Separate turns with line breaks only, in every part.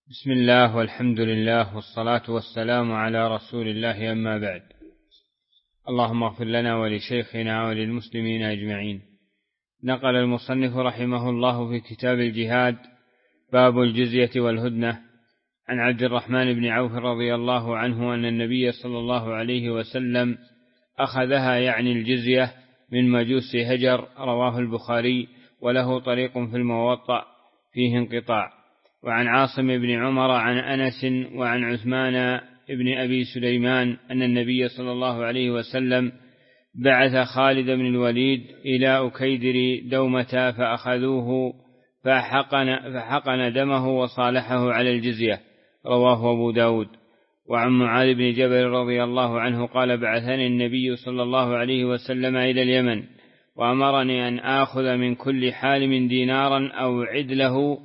بسم الله والحمد لله والصلاة والسلام على رسول الله، أما بعد. اللهم اغفر لنا ولشيخنا وللمسلمين أجمعين. نقل المصنف رحمه الله في كتاب الجهاد باب الجزية والهدنة عن عبد الرحمن بن عوف رضي الله عنه أن النبي صلى الله عليه وسلم أخذها، يعني الجزية، من مجوس هجر. رواه البخاري وله طريق في الموطأ فيه انقطاع. وعن عاصم بن عمر عن أنس وعن عثمان بن أبي سليمان أن النبي صلى الله عليه وسلم بعث خالد بن الوليد إلى أكيدر دومة فأخذوه فحقن دمه وصالحه على الجزية. رواه أبو داود. وعن معاذ بن جبل رضي الله عنه قال: بعثني النبي صلى الله عليه وسلم إلى اليمن وأمرني أن آخذ من كل حالم دينارا أو عدله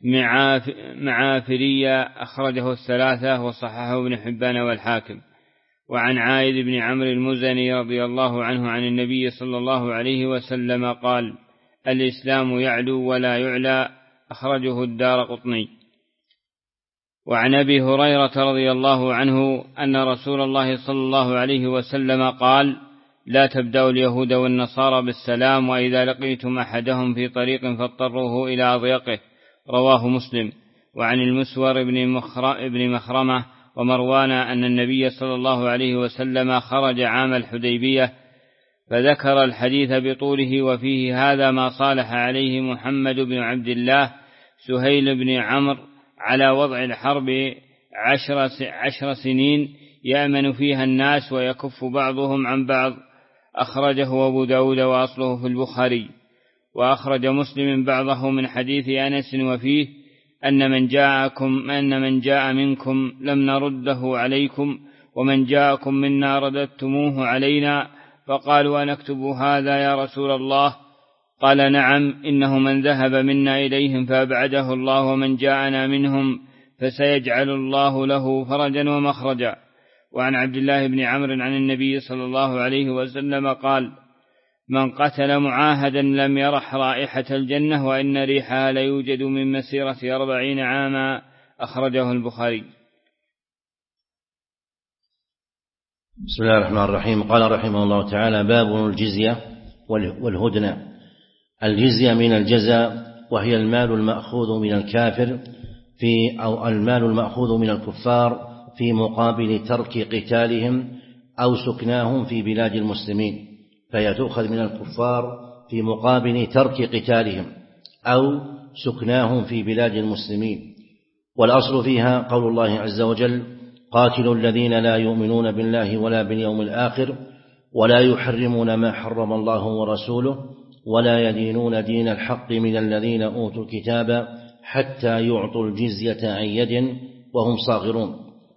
معافرية. أخرجه الثلاثة وصححه ابن حبان والحاكم. وعن عائد بن عمرو المزني رضي الله عنه عن النبي صلى الله عليه وسلم قال: الإسلام يعلو ولا يعلى. أخرجه الدارقطني. وعن أبي هريرة رضي الله عنه أن رسول الله صلى الله عليه وسلم قال: لا تبدأوا اليهود والنصارى بالسلام، وإذا لقيتم أحدهم في طريق فاضطروه إلى أضيقه. رواه مسلم. وعن المسور بن مخرمة ومروان أن النبي صلى الله عليه وسلم خرج عام الحديبية، فذكر الحديث بطوله وفيه هذا ما صالح عليه محمد بن عبد الله سهيل بن عمرو على وضع الحرب 10 سنين يأمن فيها الناس ويكف بعضهم عن بعض. أخرجه أبو داود وأصله في البخاري. وأخرج مسلم بعضه من حديث أنس وفيه أن من جاء منكم لم نرده عليكم، ومن جاءكم منا رددتموه علينا. فقالوا: أنكتب هذا يا رسول الله؟ قال: نعم، إنه من ذهب منا إليهم فأبعده الله، ومن جاءنا منهم فسيجعل الله له فرجا ومخرجا. وعن عبد الله بن عمرو عن النبي صلى الله عليه وسلم قال: من قتل معاهدا لم يرح رائحة الجنة، وإن ريحها ليوجد من مسيرة 40 عاما. أخرجه البخاري.
بسم الله الرحمن الرحيم. قال رحمه الله تعالى: باب الجزية والهدنة. الجزية من الجزاء، وهي المال المأخوذ من الكافر أو المال المأخوذ من الكفار في مقابل ترك قتالهم أو سكناهم في بلاد المسلمين، فهي تؤخذ من الكفار في مقابل ترك قتالهم أو سكناهم في بلاد المسلمين. والأصل فيها قول الله عز وجل: قاتلوا الذين لا يؤمنون بالله ولا باليوم الآخر ولا يحرمون ما حرم الله ورسوله ولا يدينون دين الحق من الذين أوتوا الكتاب حتى يعطوا الجزية عن يد وهم صاغرون.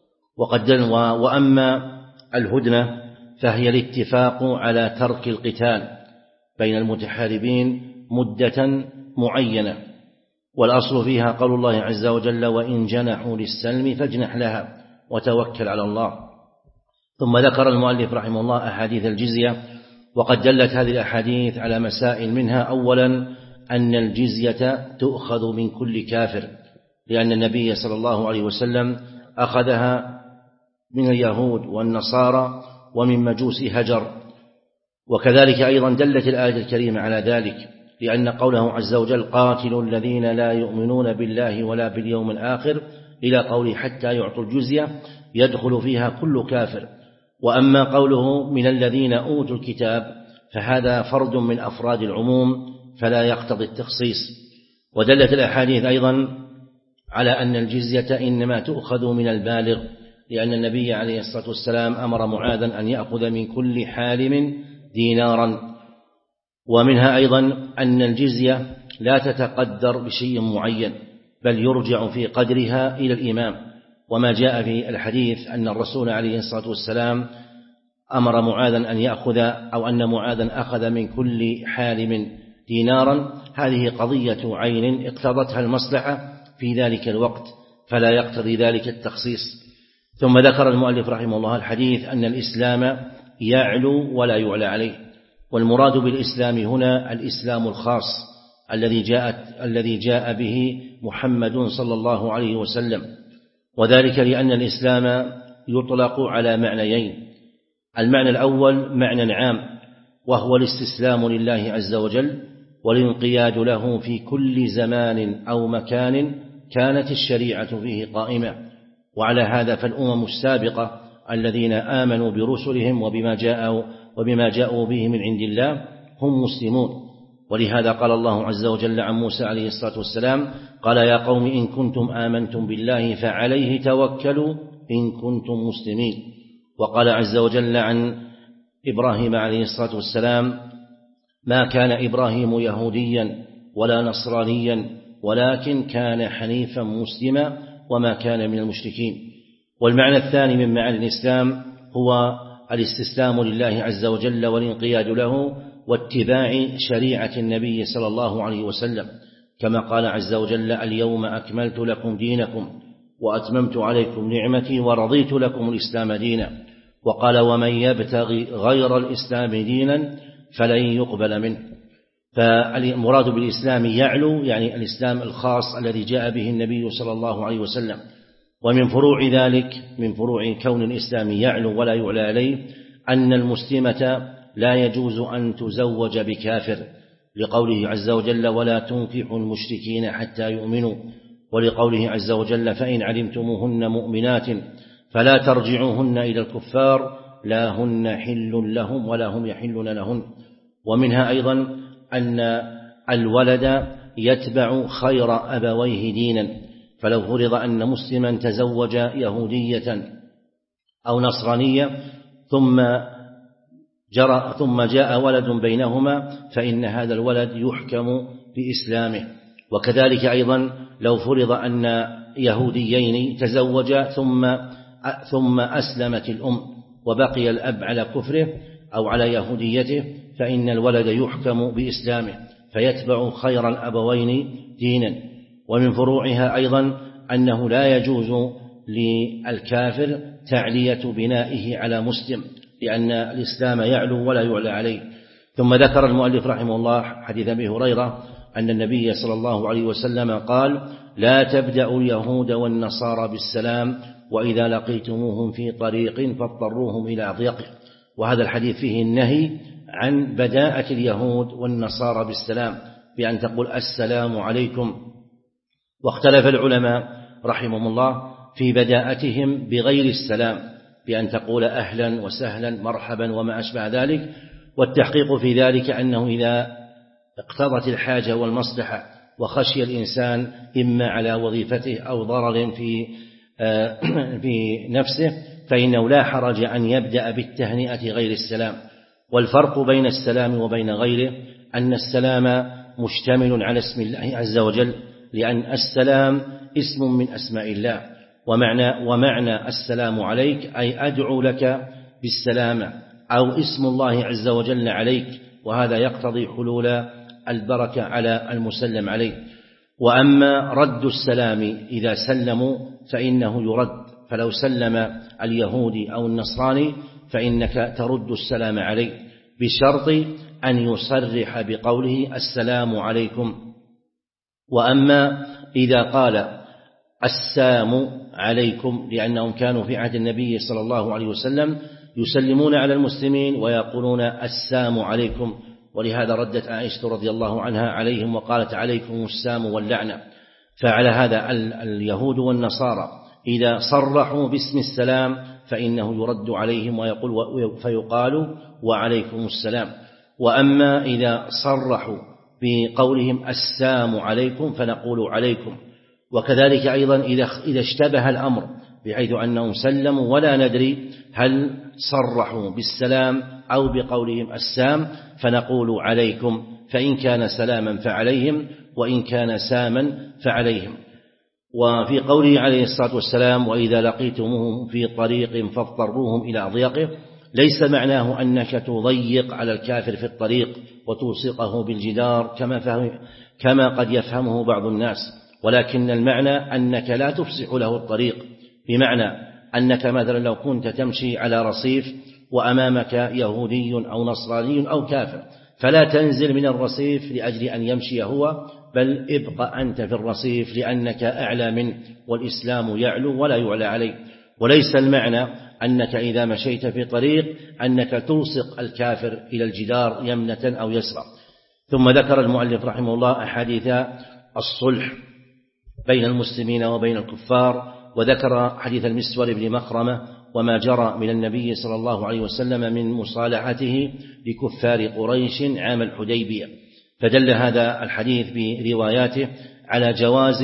وأما الهدنة فهي الاتفاق على ترك القتال بين المتحاربين مدة معينة. والأصل فيها قول الله عز وجل: وإن جنحوا للسلم فاجنح لها وتوكل على الله. ثم ذكر المؤلف رحمه الله أحاديث الجزية، وقد دلت هذه الأحاديث على مسائل منها: أولا أن الجزية تؤخذ من كل كافر، لأن النبي صلى الله عليه وسلم أخذها من اليهود والنصارى ومن مجوس هجر. وكذلك أيضا دلت الآية الكريمة على ذلك، لأن قوله عز وجل: قاتلوا الذين لا يؤمنون بالله ولا باليوم الآخر إلى قوله حتى يعطوا الجزية يدخل فيها كل كافر. وأما قوله من الذين أوتوا الكتاب فهذا فرد من أفراد العموم فلا يقتضي التخصيص. ودلت الأحاديث أيضا على أن الجزية إنما تؤخذ من البالغ، لأن النبي عليه الصلاة والسلام أمر معاذا أن يأخذ من كل حالم دينارا. ومنها أيضا أن الجزية لا تتقدر بشيء معين، بل يرجع في قدرها إلى الإمام. وما جاء في الحديث أن الرسول عليه الصلاة والسلام أمر معاذا أن يأخذ، أو أن معاذا أخذ من كل حالم دينارا، هذه قضية عين اقتضتها المصلحة في ذلك الوقت، فلا يقتضي ذلك التخصيص. ثم ذكر المؤلف رحمه الله الحديث أن الإسلام يعلو ولا يعلى عليه. والمراد بالإسلام هنا الإسلام الخاص، الذي جاء به محمد صلى الله عليه وسلم، وذلك لأن الإسلام يطلق على معنيين: المعنى الأول معنى عام وهو الاستسلام لله عز وجل والانقياد له في كل زمان أو مكان كانت الشريعة فيه قائمة، وعلى هذا فالأمم السابقة الذين آمنوا برسلهم وبما جاءوا به من عند الله هم مسلمون. ولهذا قال الله عز وجل عن موسى عليه الصلاة والسلام: قال يا قوم إن كنتم آمنتم بالله فعليه توكلوا إن كنتم مسلمين. وقال عز وجل عن إبراهيم عليه الصلاة والسلام: ما كان إبراهيم يهوديا ولا نصرانيا ولكن كان حنيفا مسلما وما كان من المشركين. والمعنى الثاني من معاني الإسلام هو الاستسلام لله عز وجل والانقياد له واتباع شريعة النبي صلى الله عليه وسلم، كما قال عز وجل: اليوم أكملت لكم دينكم وأتممت عليكم نعمتي ورضيت لكم الإسلام دينا. وقال: ومن يبتغي غير الإسلام دينا فلن يقبل منه. فالمراد بالإسلام يعلو يعني الإسلام الخاص الذي جاء به النبي صلى الله عليه وسلم. ومن فروع ذلك، من فروع كون الإسلام يعلو ولا يعلى عليه، أن المسلمة لا يجوز أن تزوج بكافر، لقوله عز وجل: ولا تنكحوا المشركين حتى يؤمنوا، ولقوله عز وجل: فإن علمتموهن مؤمنات فلا ترجعوهن إلى الكفار لا هن حل لهم ولا هم يحلون لهن. ومنها أيضا أن الولد يتبع خير أبويه دينا، فلو فرض أن مسلما تزوج يهودية أو نصرانية ثم جاء ولد بينهما فإن هذا الولد يحكم بإسلامه. وكذلك أيضا لو فرض أن يهوديين تزوجا ثم أسلمت الأم وبقي الأب على كفره أو على يهوديته فإن الولد يحكم بإسلامه فيتبع خير الأبوين دينا. ومن فروعها أيضا أنه لا يجوز للكافر تعلية بنائه على مسلم، لأن الإسلام يعلو ولا يعلى عليه. ثم ذكر المؤلف رحمه الله حديث أبي هريرة أن النبي صلى الله عليه وسلم قال: لا تبدأوا اليهود والنصارى بالسلام وإذا لقيتموهم في طريق فاضطروهم إلى أضيقه. وهذا الحديث فيه النهي عن بداءة اليهود والنصارى بالسلام بأن تقول السلام عليكم. واختلف العلماء رحمهم الله في بداءتهم بغير السلام بأن تقول أهلا وسهلا مرحبا وما أشبه ذلك. والتحقيق في ذلك أنه إذا اقتضت الحاجة والمصلحة وخشي الإنسان إما على وظيفته أو ضرر في نفسه فإنه لا حرج أن يبدأ بالتهنئة غير السلام. والفرق بين السلام وبين غيره أن السلام مشتمل على اسم الله عز وجل، لأن السلام اسم من أسماء الله، ومعنى السلام عليك أي أدعو لك بالسلامة، أو اسم الله عز وجل عليك، وهذا يقتضي حلول البركة على المسلم عليه. وأما رد السلام إذا سلموا فإنه يرد، فلو سلم اليهودي أو النصراني فإنك ترد السلام عليه بشرط أن يصرح بقوله السلام عليكم. وأما إذا قال السلام عليكم، لأنهم كانوا في عهد النبي صلى الله عليه وسلم يسلمون على المسلمين ويقولون السلام عليكم، ولهذا ردت عائشة رضي الله عنها عليهم وقالت عليكم السام واللعنة. فعلى هذا اليهود والنصارى إذا صرحوا باسم السلام فإنه يرد عليهم فيقال وعليكم السلام. وأما إذا صرحوا بقولهم السام عليكم فنقول عليكم. وكذلك أيضا إذا اشتبه الأمر بحيث أنهم سلموا ولا ندري هل صرحوا بالسلام أو بقولهم السام فنقول عليكم، فإن كان سلاما فعليهم وإن كان ساما فعليهم. وفي قوله عليه الصلاة والسلام وإذا لقيتموهم في طريق فاضطروهم إلى أضيقه ليس معناه أنك تضيق على الكافر في الطريق وتوثقه بالجدار كما قد يفهمه بعض الناس، ولكن المعنى أنك لا تفسح له الطريق، بمعنى أنك مثلا لو كنت تمشي على رصيف وأمامك يهودي أو نصراني أو كافر فلا تنزل من الرصيف لأجل أن يمشي هو، بل ابق أنت في الرصيف لأنك أعلى منه، والإسلام يعلو ولا يعلى عليه. وليس المعنى أنك إذا مشيت في طريق أنك تلصق الكافر إلى الجدار يمنة أو يسرى. ثم ذكر المؤلف رحمه الله أحاديث الصلح بين المسلمين وبين الكفار، وذكر حديث المسور بن مخرمة وما جرى من النبي صلى الله عليه وسلم من مصالحته لكفار قريش عام الحديبية، فدل هذا الحديث برواياته على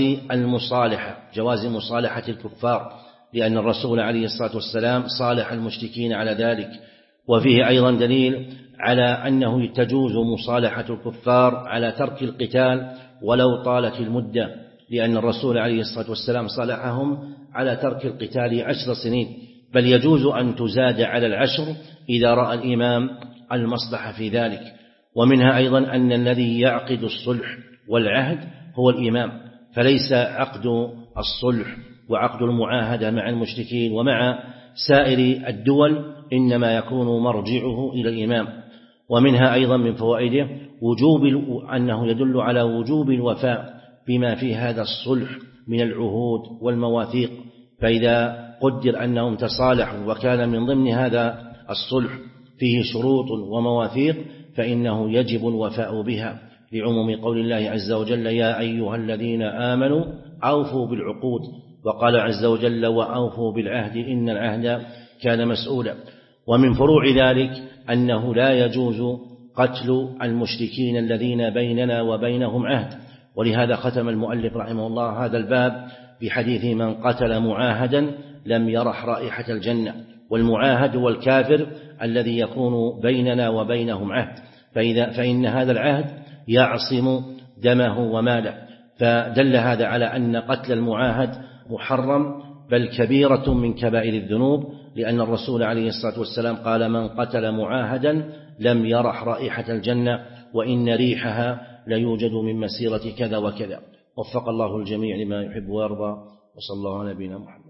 جواز مصالحة الكفار، لأن الرسول عليه الصلاة والسلام صالح المشركين على ذلك. وفيه أيضا دليل على أنه تجوز مصالحة الكفار على ترك القتال ولو طالت المدة، لأن الرسول عليه الصلاة والسلام صالحهم على ترك القتال 10 سنين، بل يجوز أن تزاد على 10 إذا رأى الإمام المصلحة في ذلك. ومنها أيضا أن الذي يعقد الصلح والعهد هو الإمام، فليس عقد الصلح وعقد المعاهدة مع المشركين ومع سائر الدول إنما يكون مرجعه إلى الإمام. ومنها أيضا من فوائده أنه يدل على وجوب الوفاء بما في هذا الصلح من العهود والمواثيق، فإذا قدر أنهم تصالحوا وكان من ضمن هذا الصلح فيه شروط ومواثيق فإنه يجب الوفاء بها، لعموم قول الله عز وجل: يا أيها الذين آمنوا أوفوا بالعقود، وقال عز وجل: وأوفوا بالعهد إن العهد كان مسؤولا. ومن فروع ذلك أنه لا يجوز قتل المشركين الذين بيننا وبينهم عهد، ولهذا ختم المؤلف رحمه الله هذا الباب بحديث: من قتل معاهدا لم يرح رائحة الجنة. والمعاهد هو الكافر الذي يكون بيننا وبينهم عهد، فإن هذا العهد يعصم دمه وماله، فدل هذا على أن قتل المعاهد محرم بل كبيرة من كبائر الذنوب، لأن الرسول عليه الصلاة والسلام قال: من قتل معاهدا لم يرح رائحة الجنة وإن ريحها ليوجد من مسيرة كذا وكذا. وفق الله الجميع لما يحب ويرضى، وصلى الله على نبينا محمد.